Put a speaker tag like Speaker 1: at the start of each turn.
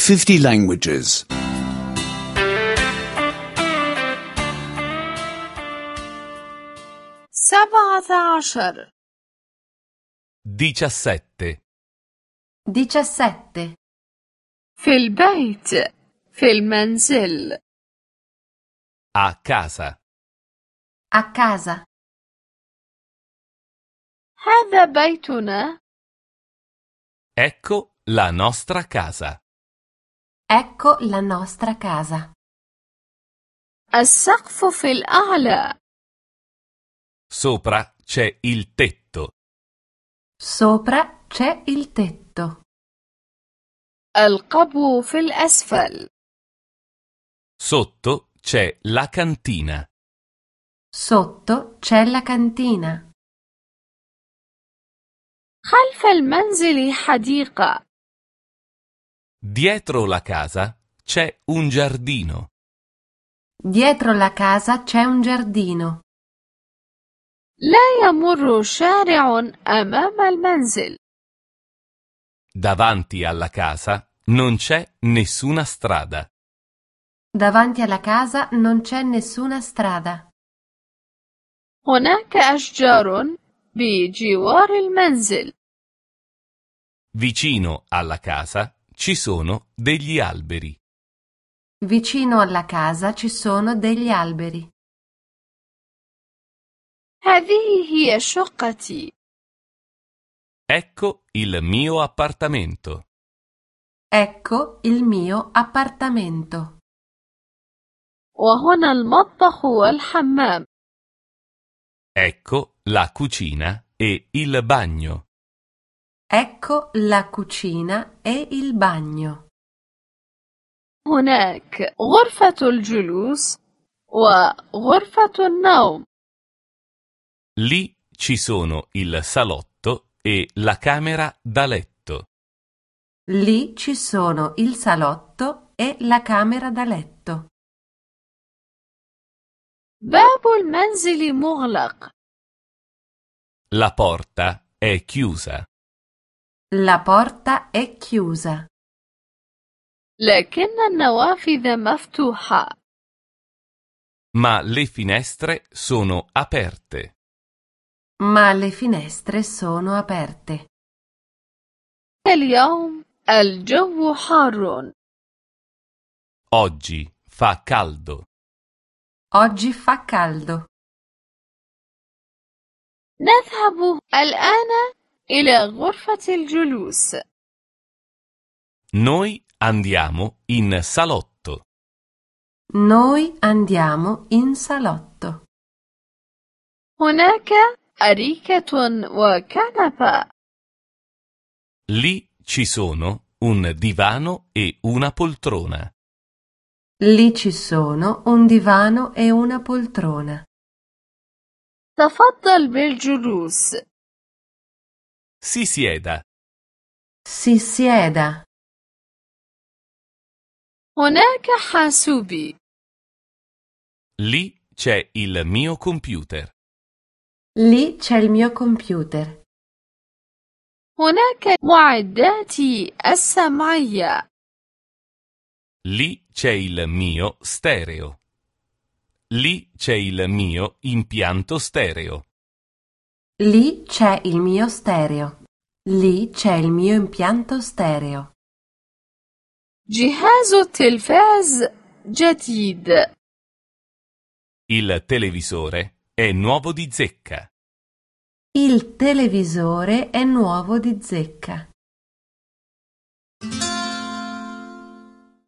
Speaker 1: 50 languages.
Speaker 2: 17
Speaker 3: 17.
Speaker 4: 17.
Speaker 2: في البيت في المنزل
Speaker 3: A casa.
Speaker 4: A casa.
Speaker 2: هذا بيتنا.
Speaker 3: Ecco la nostra casa.
Speaker 4: Ecco la nostra casa.
Speaker 2: السقف في الأعلى.
Speaker 3: Sopra c'è il tetto.
Speaker 4: Sopra c'è il tetto.
Speaker 2: القبو في الأسفل.
Speaker 3: Sotto c'è la cantina.
Speaker 4: Sotto c'è la cantina.
Speaker 2: خلف المنزل حديقة.
Speaker 3: Dietro la casa c'è un giardino.
Speaker 4: Dietro la casa c'è un giardino.
Speaker 2: لا يمر شارع أمام المنزل.
Speaker 3: Davanti alla casa non c'è nessuna strada.
Speaker 4: Davanti alla casa non c'è nessuna strada.
Speaker 2: هناك أشجار بجوار المنزل.
Speaker 3: Vicino alla casa ci sono degli alberi.
Speaker 4: Vicino alla casa ci sono degli alberi.
Speaker 2: هذه هي شقتي.
Speaker 3: Ecco il mio appartamento.
Speaker 4: Ecco il mio appartamento.
Speaker 2: وهنا المطبخ والحمام.
Speaker 3: Ecco la cucina e il bagno.
Speaker 4: Ecco la cucina e il bagno.
Speaker 2: هناك غرفة الجلوس وغرفة النوم.
Speaker 3: Lì ci sono il salotto e la camera da letto.
Speaker 4: Lì ci sono il salotto e la camera da letto.
Speaker 2: باب المنزل مغلق.
Speaker 3: La porta è chiusa.
Speaker 4: La porta è chiusa.
Speaker 2: لكن النوافذ مفتوحة.
Speaker 3: Ma le finestre sono aperte.
Speaker 4: Ma le finestre sono aperte.
Speaker 2: اليوم الجو حار.
Speaker 3: Oggi fa caldo.
Speaker 4: Oggi fa caldo.
Speaker 2: نذهب الآن إلى غرفة الجلوس.
Speaker 3: Noi andiamo in salotto.
Speaker 4: Noi andiamo in salotto.
Speaker 2: هناك أريكة وكنبة.
Speaker 3: Lì ci sono un divano e una poltrona.
Speaker 4: Lì ci sono un divano e una poltrona.
Speaker 2: تفضل بالجلوس.
Speaker 3: Si sieda.
Speaker 4: Si sieda.
Speaker 2: هناك حاسوبي.
Speaker 3: Lì c'è il mio computer.
Speaker 4: Lì c'è il mio computer.
Speaker 2: هناك معداتي السمعية.
Speaker 3: Lì c'è il mio stereo. Lì c'è il mio impianto stereo.
Speaker 4: Lì c'è il mio stereo. Lì c'è il mio impianto stereo.
Speaker 2: جهاز التلفاز جديد.
Speaker 3: Il televisore è nuovo di zecca.
Speaker 4: Il televisore è nuovo di zecca.